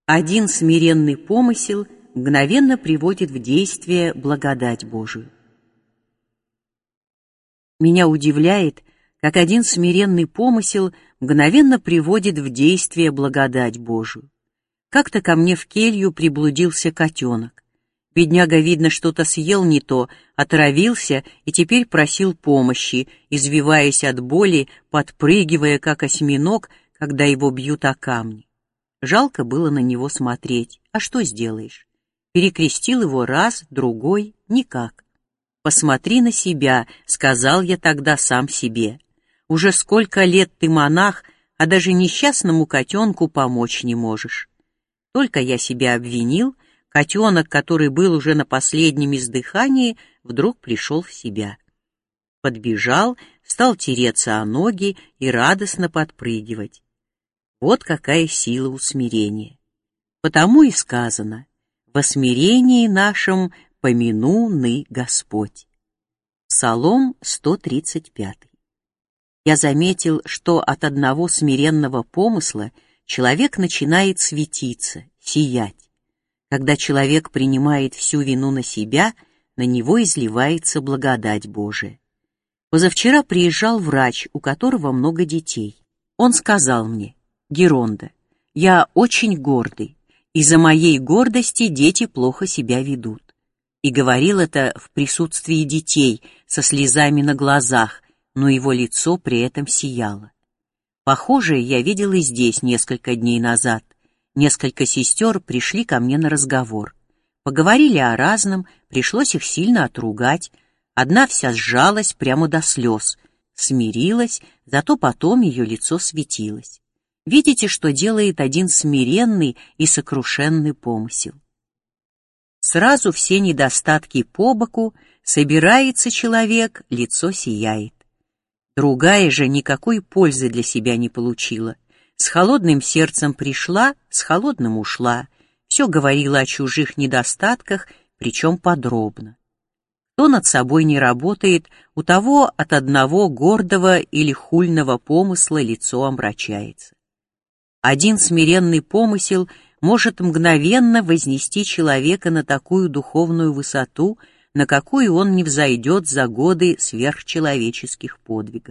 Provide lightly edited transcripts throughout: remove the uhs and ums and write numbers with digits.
Один смиренный помысел мгновенно приводит в действие благодать Божию. Меня удивляет, как один смиренный помысел мгновенно приводит в действие благодать Божию. Как-то ко мне в келью приблудился котенок. Бедняга, видно, что-то съел не то, отравился и теперь просил помощи, извиваясь от боли, подпрыгивая, как осьминог, когда его бьют о камни. Жалко было на него смотреть, а что сделаешь? Перекрестил его раз, другой, никак. «Посмотри на себя», — сказал я тогда сам себе. «Уже сколько лет ты монах, а даже несчастному котенку помочь не можешь». Только я себя обвинил, котенок, который был уже на последнем издыхании, вдруг пришел в себя. Подбежал, стал тереться о ноги и радостно подпрыгивать. Вот какая сила у смирения. Потому и сказано: «Во смирении нашем помяну ны Господь». Псалом 135. Я заметил, что от одного смиренного помысла человек начинает светиться, сиять. Когда человек принимает всю вину на себя, на него изливается благодать Божия. Позавчера приезжал врач, у которого много детей. Он сказал мне: «Геронда, я очень гордый. Из-за моей гордости дети плохо себя ведут». И говорил это в присутствии детей, со слезами на глазах, но его лицо при этом сияло. Похожее я видел и здесь несколько дней назад. Несколько сестер пришли ко мне на разговор. Поговорили о разном, пришлось их сильно отругать. Одна вся сжалась прямо до слез, смирилась, зато потом ее лицо светилось. Видите, что делает один смиренный и сокрушенный помысел. Сразу все недостатки по боку, собирается человек, лицо сияет. Другая же никакой пользы для себя не получила. С холодным сердцем пришла, с холодным ушла. Все говорила о чужих недостатках, причем подробно. Кто над собой не работает, у того от одного гордого или хульного помысла лицо омрачается. Один смиренный помысел может мгновенно вознести человека на такую духовную высоту, на какую он не взойдет за годы сверхчеловеческих подвигов.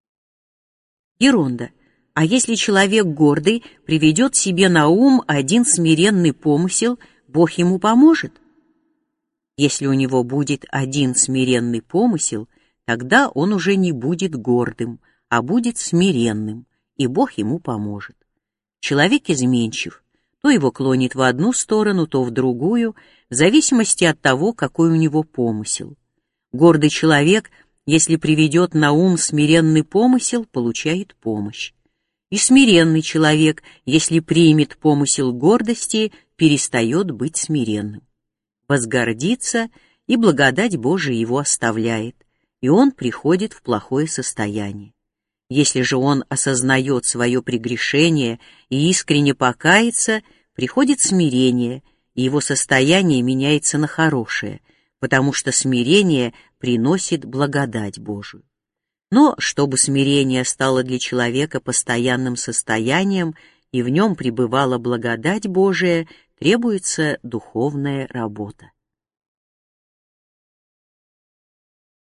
Геронда, а если человек гордый приведет себе на ум один смиренный помысел, Бог ему поможет? Если у него будет один смиренный помысел, тогда он уже не будет гордым, а будет смиренным, и Бог ему поможет. Человек изменчив, то его клонит в одну сторону, то в другую, в зависимости от того, какой у него помысел. Гордый человек, если приведет на ум смиренный помысел, получает помощь. И смиренный человек, если примет помысел гордости, перестает быть смиренным. Возгордится, и благодать Божия его оставляет, и он приходит в плохое состояние. Если же он осознает свое прегрешение и искренне покается, приходит смирение, и его состояние меняется на хорошее, потому что смирение приносит благодать Божию. Но чтобы смирение стало для человека постоянным состоянием и в нем пребывала благодать Божия, требуется духовная работа.